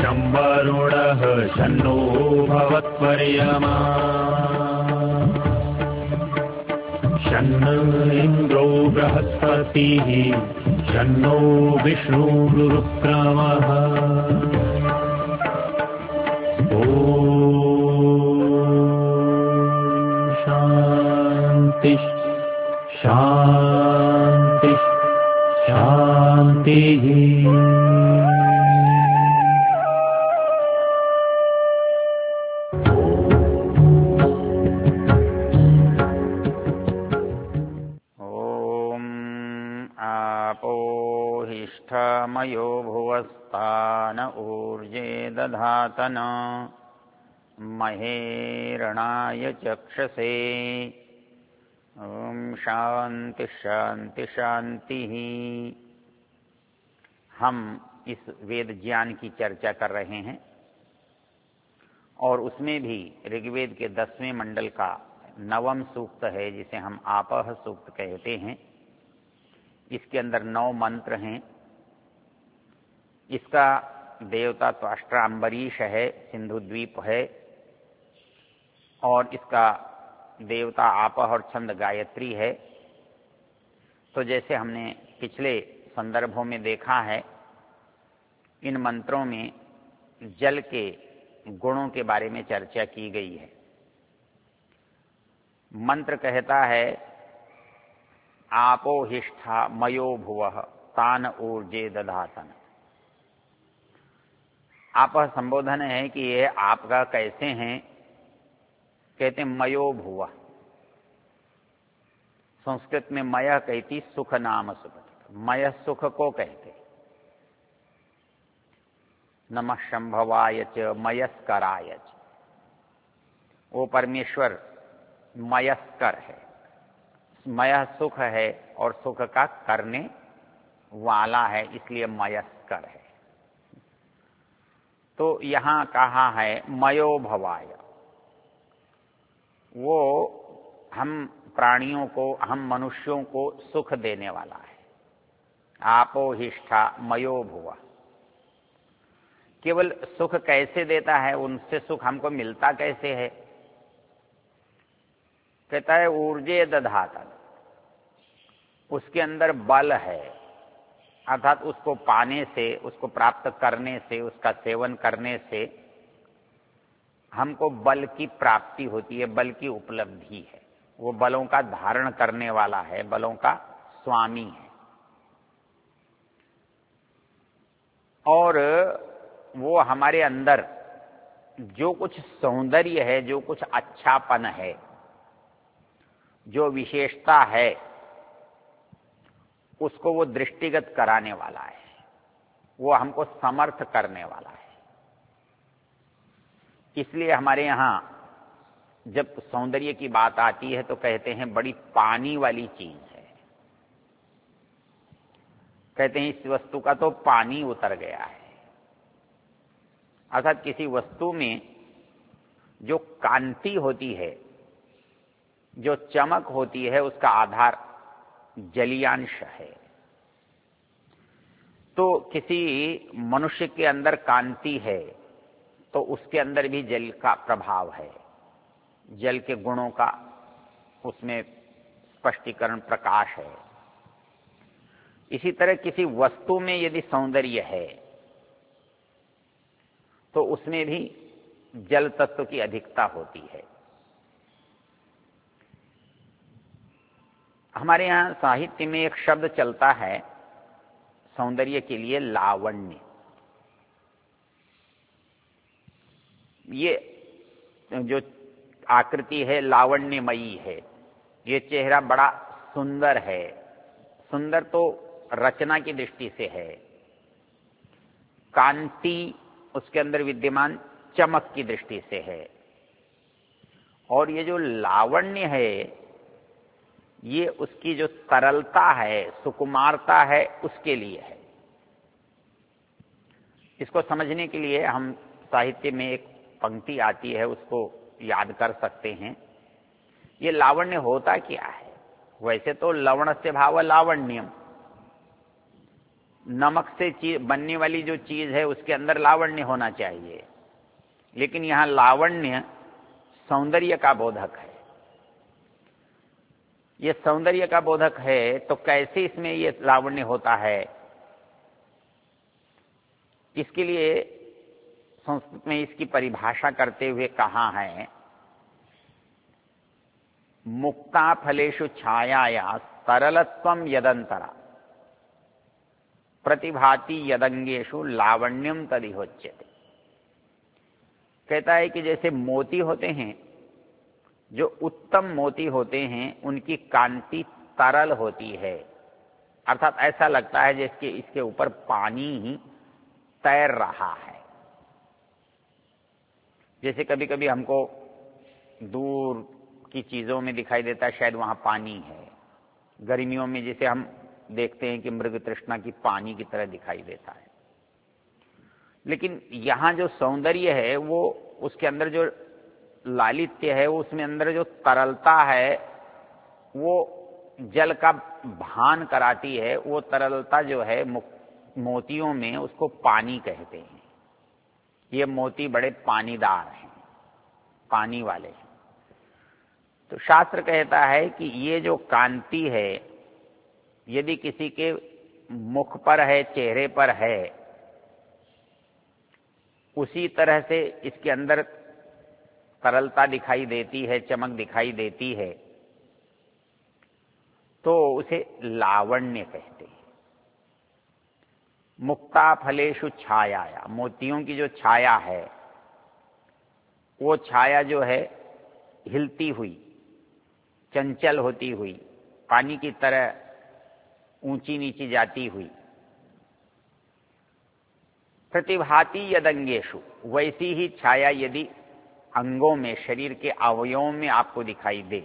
शं वरुणः शन्नो भवत्वर्यमा शन्न इन्द्रो बृहस्पतिः शन्नो विष्णुरुक्रमः ॐ शान्ति शान्ति शान्तिः। मयो भुवस्तान ऊर्जे दधातन महेरणाय चक्षसे। ओम शांति शांति शांति। हम इस वेद ज्ञान की चर्चा कर रहे हैं और उसमें भी ऋग्वेद के 10वें मंडल का 9वां सूक्त है जिसे हम आपः सूक्त कहते हैं। इसके अंदर 9 मंत्र हैं। इसका देवता त्वष्ट्रा अम्बरीश है, सिंधु द्वीप है, और इसका देवता आपः और छंद गायत्री है। तो जैसे हमने पिछले संदर्भों में देखा है, इन मंत्रों में जल के गुणों के बारे में चर्चा की गई है। मंत्र कहता है आपो हिष्ठा मयो भुवः तान ऊर्जे दधातन। आप संबोधन है कि ये आपका कैसे हैं, कहते मयो भुव। संस्कृत में मय कहती सुख नाम सुख, मय सुख को कहते। नमः शंभवाय च मयस्कराय च। वो परमेश्वर मयस्कर है, मय सुख है और सुख का करने वाला है, इसलिए मयस्कर है। तो यहां कहा है मयो भवाय, वो हम प्राणियों को, हम मनुष्यों को सुख देने वाला है। आपो हिष्ठा मयो भुव। केवल सुख कैसे देता है, उनसे सुख हमको मिलता कैसे है? कहता है ऊर्जे दधातन, उसके अंदर बल है, अर्थात उसको पाने से, उसको प्राप्त करने से, उसका सेवन करने से हमको बल की प्राप्ति होती है, बल की उपलब्धि है। वो बलों का धारण करने वाला है, बलों का स्वामी है। और वो हमारे अंदर जो कुछ सौंदर्य है, जो कुछ अच्छापन है, जो विशेषता है, उसको वो दृष्टिगत कराने वाला है, वो हमको समर्थ करने वाला है। इसलिए हमारे यहां जब सौंदर्य की बात आती है तो कहते हैं बड़ी पानी वाली चीज है। कहते हैं इस वस्तु का तो पानी उतर गया है। अर्थात किसी वस्तु में जो कांति होती है, जो चमक होती है, उसका आधार जलीयांश है। तो किसी मनुष्य के अंदर कांति है तो उसके अंदर भी जल का प्रभाव है, जल के गुणों का उसमें स्पष्टीकरण प्रकाश है। इसी तरह किसी वस्तु में यदि सौंदर्य है तो उसमें भी जल तत्व की अधिकता होती है। हमारे यहां साहित्य में एक शब्द चलता है सौंदर्य के लिए, लावण्य। ये जो आकृति है लावण्यमयी है, ये चेहरा बड़ा सुंदर है। सुंदर तो रचना की दृष्टि से है, कांति उसके अंदर विद्यमान चमक की दृष्टि से है। और ये जो लावण्य है, ये उसकी जो तरलता है, सुकुमारता है, उसके लिए है। इसको समझने के लिए हम साहित्य में एक पंक्ति आती है, उसको याद कर सकते हैं। ये लावण्य होता क्या है? वैसे तो लवण से भाव लावण्यम, नमक से बनने वाली जो चीज है उसके अंदर लावण्य होना चाहिए, लेकिन यहां लावण्य सौंदर्य का बोधक है। ये सौंदर्य का बोधक है, तो कैसे इसमें ये लावण्य होता है? इसके लिए संस्कृत में इसकी परिभाषा करते हुए कहा है, मुक्ता फलेषु छायाया तरलत्वम यदंतरा प्रतिभाति यदंगेषु लावण्यम तदिहोच्यते। कहता है कि जैसे मोती होते हैं, जो उत्तम मोती होते हैं, उनकी कांति तरल होती है, अर्थात ऐसा लगता है जैसे इसके ऊपर पानी ही तैर रहा है। जैसे कभी कभी हमको दूर की चीजों में दिखाई देता है शायद वहां पानी है। गर्मियों में जैसे हम देखते हैं कि मृग तृष्णा की पानी की तरह दिखाई देता है, लेकिन यहां जो सौंदर्य है वो उसके अंदर जो लालित्य है, वो उसमें अंदर जो तरलता है वो जल का भान कराती है। वो तरलता जो है मोतियों में, उसको पानी कहते हैं। ये मोती बड़े पानीदार हैं, पानी वाले हैं। तो शास्त्र कहता है कि ये जो कांति है, यदि किसी के मुख पर है, चेहरे पर है, उसी तरह से इसके अंदर तरलता दिखाई देती है, चमक दिखाई देती है, तो उसे लावण्य कहते हैं। मुक्ता फलेषु छायाया, मोतियों की जो छाया है, वो छाया जो है हिलती हुई, चंचल होती हुई, पानी की तरह ऊंची नीची जाती हुई, प्रतिभाति यदंगेषु, वैसी ही छाया यदि अंगों में, शरीर के अवयवों में आपको दिखाई दे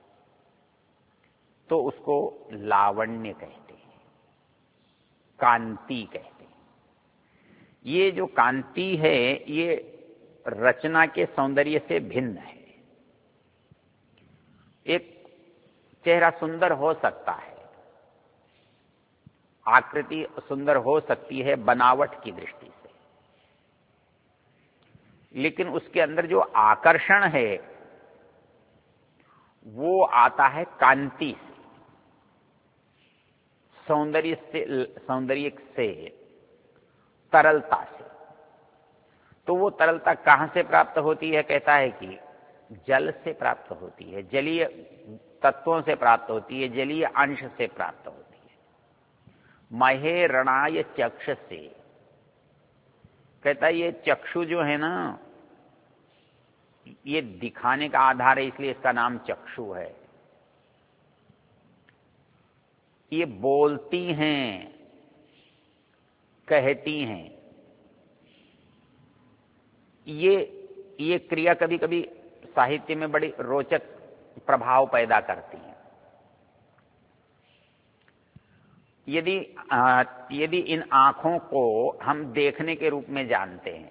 तो उसको लावण्य कहते हैं, कांति कहते हैं। ये जो कांति है ये रचना के सौंदर्य से भिन्न है। एक चेहरा सुंदर हो सकता है, आकृति सुंदर हो सकती है बनावट की दृष्टि से, लेकिन उसके अंदर जो आकर्षण है वो आता है कांति से, सौंदर्य से, तरलता से। तो वो तरलता कहां से प्राप्त होती है? कहता है कि जल से प्राप्त होती है, जलीय तत्वों से प्राप्त होती है, जलीय अंश से प्राप्त होती है। महे रणाय चक्ष से, कहता है ये चक्षु जो है ना, ये दिखाने का आधार है, इसलिए इसका नाम चक्षु है। ये बोलती हैं, कहती हैं। ये क्रिया कभी कभी साहित्य में बड़ी रोचक प्रभाव पैदा करती है। यदि इन आंखों को हम देखने के रूप में जानते हैं,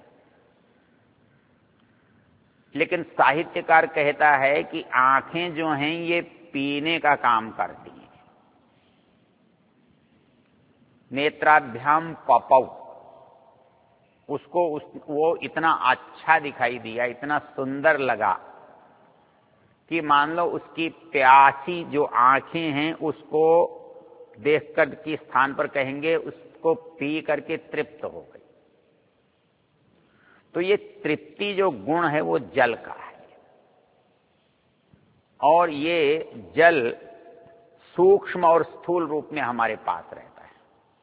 लेकिन साहित्यकार कहता है कि आंखें जो हैं ये पीने का काम करती हैं। नेत्राभ्याम पपौ, उसको वो इतना अच्छा दिखाई दिया, इतना सुंदर लगा कि मान लो उसकी प्यासी जो आंखें हैं उसको देखकर के स्थान पर कहेंगे उसको पी करके तृप्त हो गई। तो ये तृप्ति जो गुण है वो जल का है, और ये जल सूक्ष्म और स्थूल रूप में हमारे पास रहता है।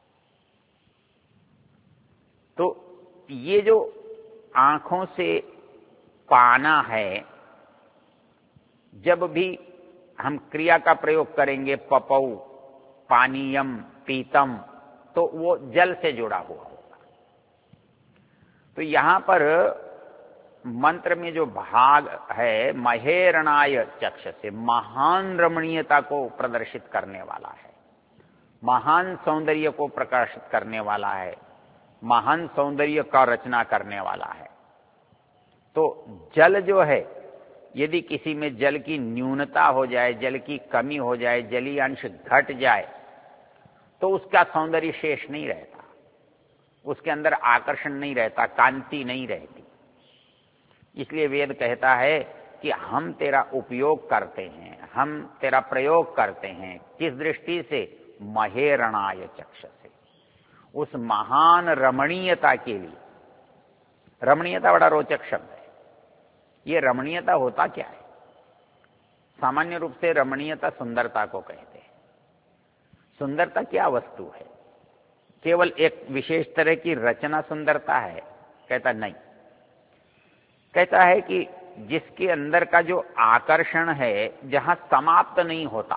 तो ये जो आंखों से पाना है, जब भी हम क्रिया का प्रयोग करेंगे, पपौ, पानीयम, पीतम, तो वो जल से जुड़ा हुआ होगा। तो यहां पर मंत्र में जो भाग है, महेरणाय चक्ष से, महान रमणीयता को प्रदर्शित करने वाला है, महान सौंदर्य को प्रकाशित करने वाला है, महान सौंदर्य का रचना करने वाला है। तो जल जो है, यदि किसी में जल की न्यूनता हो जाए, जल की कमी हो जाए, जलीय अंश घट जाए, तो उसका सौंदर्य शेष नहीं रहता, उसके अंदर आकर्षण नहीं रहता, कांति नहीं रहती। इसलिए वेद कहता है कि हम तेरा उपयोग करते हैं, हम तेरा प्रयोग करते हैं। किस दृष्टि से? महेरणाय चक्षसे, उस महान रमणीयता के लिए। रमणीयता बड़ा रोचक शब्द है। ये रमणीयता होता क्या है? सामान्य रूप से रमणीयता सुंदरता को कहते हैं। सुंदरता क्या वस्तु है? केवल एक विशेष तरह की रचना सुंदरता है? कहता नहीं। कहता है कि जिसके अंदर का जो आकर्षण है, जहां समाप्त नहीं होता,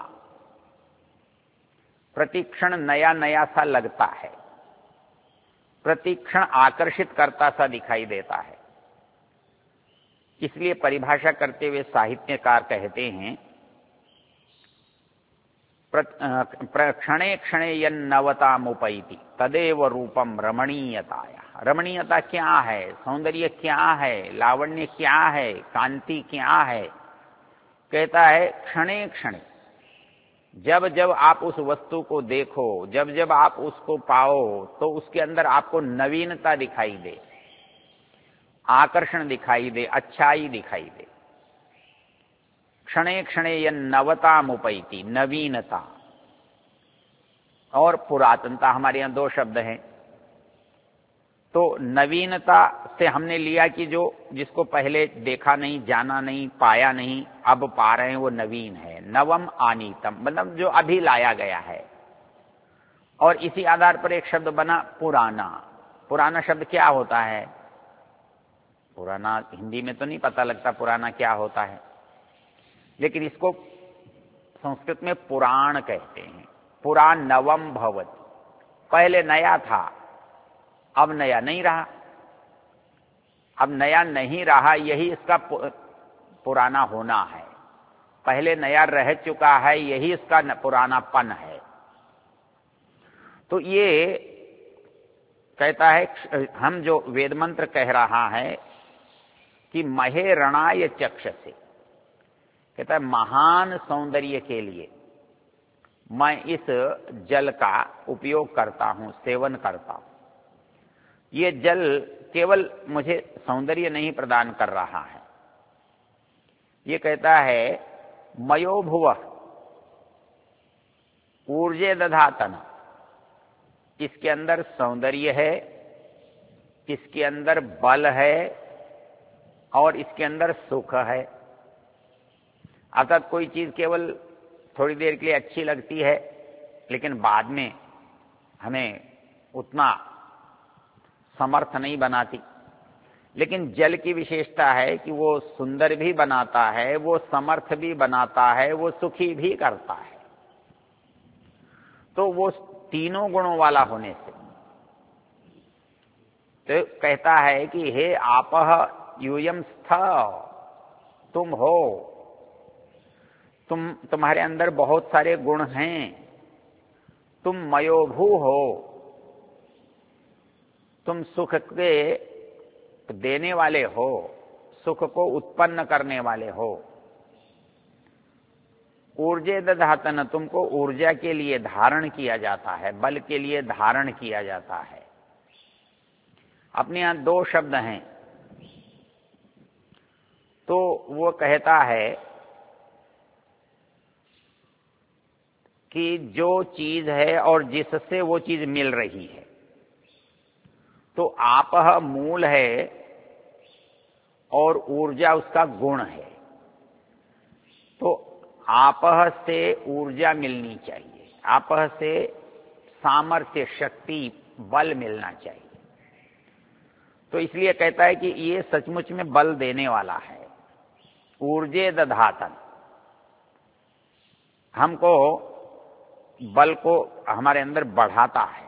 प्रतिक्षण नया नया सा लगता है, प्रतिक्षण आकर्षित करता सा दिखाई देता है। इसलिए परिभाषा करते हुए साहित्यकार कहते हैं, क्षणे क्षणे यन्नवतामुपैति तदेव रूपम रमणीयताया। रमणीयता क्या है? सौंदर्य क्या है? लावण्य क्या है? कांति क्या है? कहता है क्षणे क्षणे, जब जब आप उस वस्तु को देखो, जब जब आप उसको पाओ, तो उसके अंदर आपको नवीनता दिखाई दे, आकर्षण दिखाई दे, अच्छाई दिखाई दे। क्षणे क्षणे यन्नवतामुपैति, नवीनता और पुरातनता। हमारे यहां दो शब्द हैं। तो नवीनता से हमने लिया कि जो जिसको पहले देखा नहीं, जाना नहीं, पाया नहीं, अब पा रहे हैं, वो नवीन है। नवम आनीतम, मतलब जो अभी लाया गया है। और इसी आधार पर एक शब्द बना पुराना। पुराना शब्द क्या होता है? पुराना हिंदी में तो नहीं पता लगता पुराना क्या होता है, लेकिन इसको संस्कृत में पुराण कहते हैं। पुराण नवम भवति, पहले नया था, अब नया नहीं रहा। अब नया नहीं रहा, यही इसका पुराना होना है। पहले नया रह चुका है, यही इसका पुरानापन है। तो ये कहता है, हम जो वेद मंत्र कह रहा है कि महेरणाय चक्षसे, कहता है महान सौंदर्य के लिए मैं इस जल का उपयोग करता हूं, सेवन करता हूं। ये जल केवल मुझे सौंदर्य नहीं प्रदान कर रहा है। ये कहता है मयो भुवः ऊर्जे दधातन, इसके अंदर सौंदर्य है, इसके अंदर बल है और इसके अंदर सुख है। अर्थात कोई चीज केवल थोड़ी देर के लिए अच्छी लगती है, लेकिन बाद में हमें उतना समर्थ नहीं बनाती। लेकिन जल की विशेषता है कि वो सुंदर भी बनाता है, वो समर्थ भी बनाता है, वो सुखी भी करता है। तो वो तीनों गुणों वाला होने से तो कहता है कि हे आपः यूयम स्थ, तुम हो, तुम्हारे अंदर बहुत सारे गुण हैं, तुम मयोभू हो, तुम सुख के देने वाले हो, सुख को उत्पन्न करने वाले हो। ऊर्जे दधातन, तुमको ऊर्जा के लिए धारण किया जाता है, बल के लिए धारण किया जाता है। अपने यहां दो शब्द हैं, तो वो कहता है कि जो चीज है और जिससे वो चीज मिल रही है। तो आपह मूल है और ऊर्जा उसका गुण है। तो आपह से ऊर्जा मिलनी चाहिए, आपह से सामर्थ्य, शक्ति, बल मिलना चाहिए। तो इसलिए कहता है कि ये सचमुच में बल देने वाला है। ऊर्जे दधातन, हमको बल को हमारे अंदर बढ़ाता है।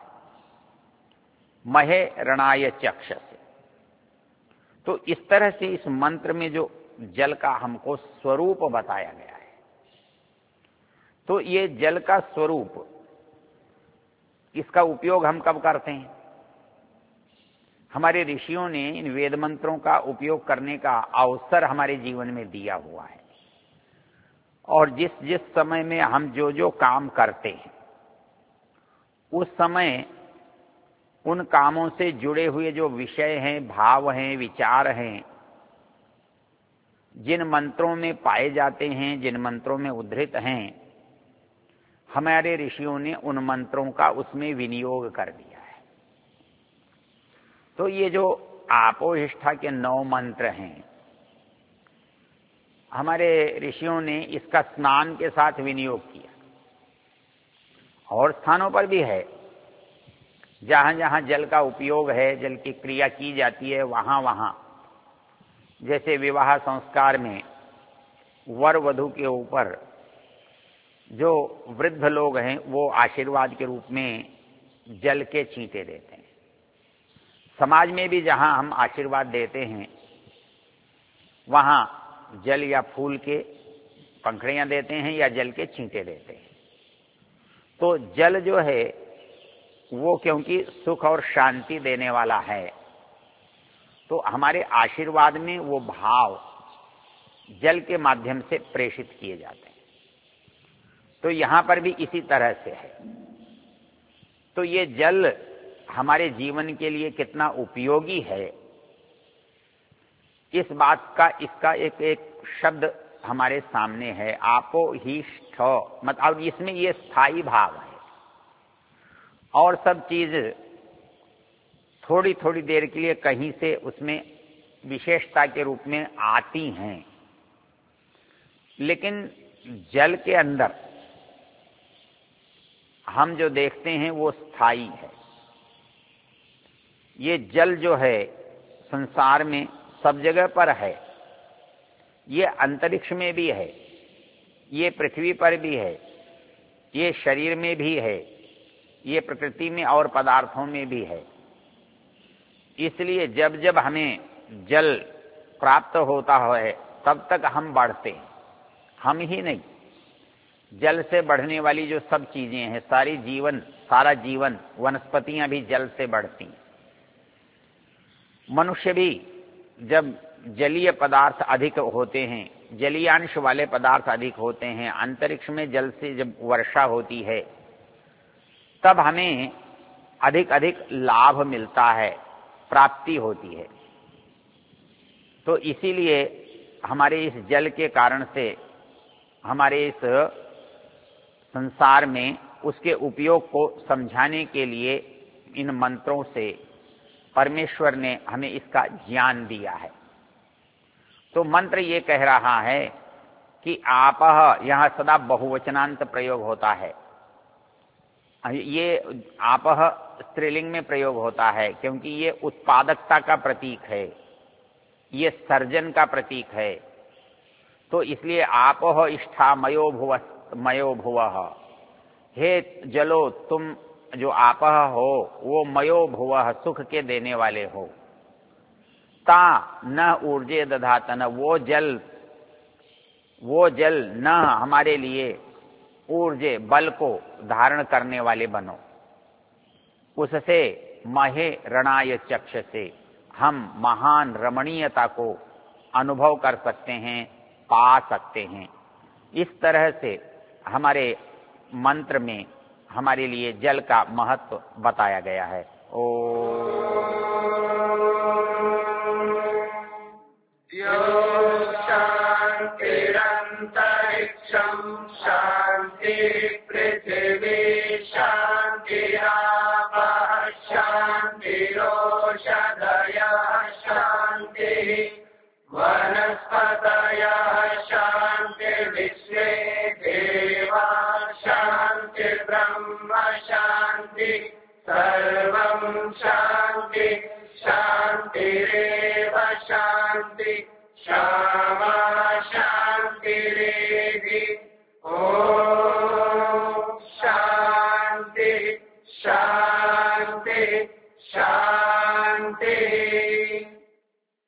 महे रणाय चक्षसे, तो इस तरह से इस मंत्र में जो जल का हमको स्वरूप बताया गया है, तो ये जल का स्वरूप, इसका उपयोग हम कब करते हैं? हमारे ऋषियों ने इन वेद मंत्रों का उपयोग करने का अवसर हमारे जीवन में दिया हुआ है। और जिस जिस समय में हम जो जो काम करते हैं, उस समय उन कामों से जुड़े हुए जो विषय हैं, भाव हैं, विचार हैं, जिन मंत्रों में पाए जाते हैं, जिन मंत्रों में उद्धृत हैं, हमारे ऋषियों ने उन मंत्रों का उसमें विनियोग कर दिया है। तो ये जो आपोहिष्ठा के 9 मंत्र हैं, हमारे ऋषियों ने इसका स्नान के साथ विनियोग किया। और स्थानों पर भी है, जहां जहां जल का उपयोग है, जल की क्रिया की जाती है, वहां वहां, जैसे विवाह संस्कार में वर वधू के ऊपर जो वृद्ध लोग हैं वो आशीर्वाद के रूप में जल के छींटे देते हैं। समाज में भी जहां हम आशीर्वाद देते हैं वहां जल या फूल के पंखड़ियां देते हैं या जल के छींटे देते हैं। तो जल जो है वो क्योंकि सुख और शांति देने वाला है, तो हमारे आशीर्वाद में वो भाव जल के माध्यम से प्रेषित किए जाते हैं। तो यहां पर भी इसी तरह से है। तो ये जल हमारे जीवन के लिए कितना उपयोगी है, इस बात का इसका एक शब्द हमारे सामने है, आपो ही स्थ, मतलब इसमें ये स्थायी भाव है। और सब चीज थोड़ी थोड़ी देर के लिए कहीं से उसमें विशेषता के रूप में आती हैं, लेकिन जल के अंदर हम जो देखते हैं वो स्थायी है। ये जल जो है संसार में सब जगह पर है, ये अंतरिक्ष में भी है, ये पृथ्वी पर भी है, ये शरीर में भी है, ये प्रकृति में और पदार्थों में भी है। इसलिए जब जब हमें जल प्राप्त होता है तब तक हम बढ़ते हैं। हम ही नहीं, जल से बढ़ने वाली जो सब चीजें हैं, सारा जीवन, वनस्पतियां भी जल से बढ़ती हैं। मनुष्य भी जब जलीय पदार्थ अधिक होते हैं, जलीयांश वाले पदार्थ अधिक होते हैं, अंतरिक्ष में जल से जब वर्षा होती है तब हमें अधिक अधिक लाभ मिलता है, प्राप्ति होती है। तो इसीलिए हमारे इस जल के कारण से हमारे इस संसार में उसके उपयोग को समझाने के लिए इन मंत्रों से परमेश्वर ने हमें इसका ज्ञान दिया है। तो मंत्र ये कह रहा है कि आपह, यहां सदा बहुवचनांत प्रयोग होता है। ये आपह स्त्रीलिंग में प्रयोग होता है क्योंकि ये उत्पादकता का प्रतीक है, ये सर्जन का प्रतीक है। तो इसलिए आपह इष्ठा मयो भुवः, हे जलो तुम जो आपह हो वो मयो भुवः, सुख के देने वाले हो। ता न ऊर्जे दधातन, वो जल न हमारे लिए ऊर्जे, बल को धारण करने वाले बनो। उससे महे रणाय चक्ष से हम महान रमणीयता को अनुभव कर सकते हैं, पा सकते हैं। इस तरह से हमारे मंत्र में हमारे लिए जल का महत्व बताया गया है। शांतिरंतरिक्षं शांति पृथिवी शांतिरापः शांतिरोषधयः शांतिः वनस्पतयः शांतिर्विश्वे देवाः शांति ब्रह्म शांति सर्वं शांति शांतिरेव शांति क्षमा शांतिरेधि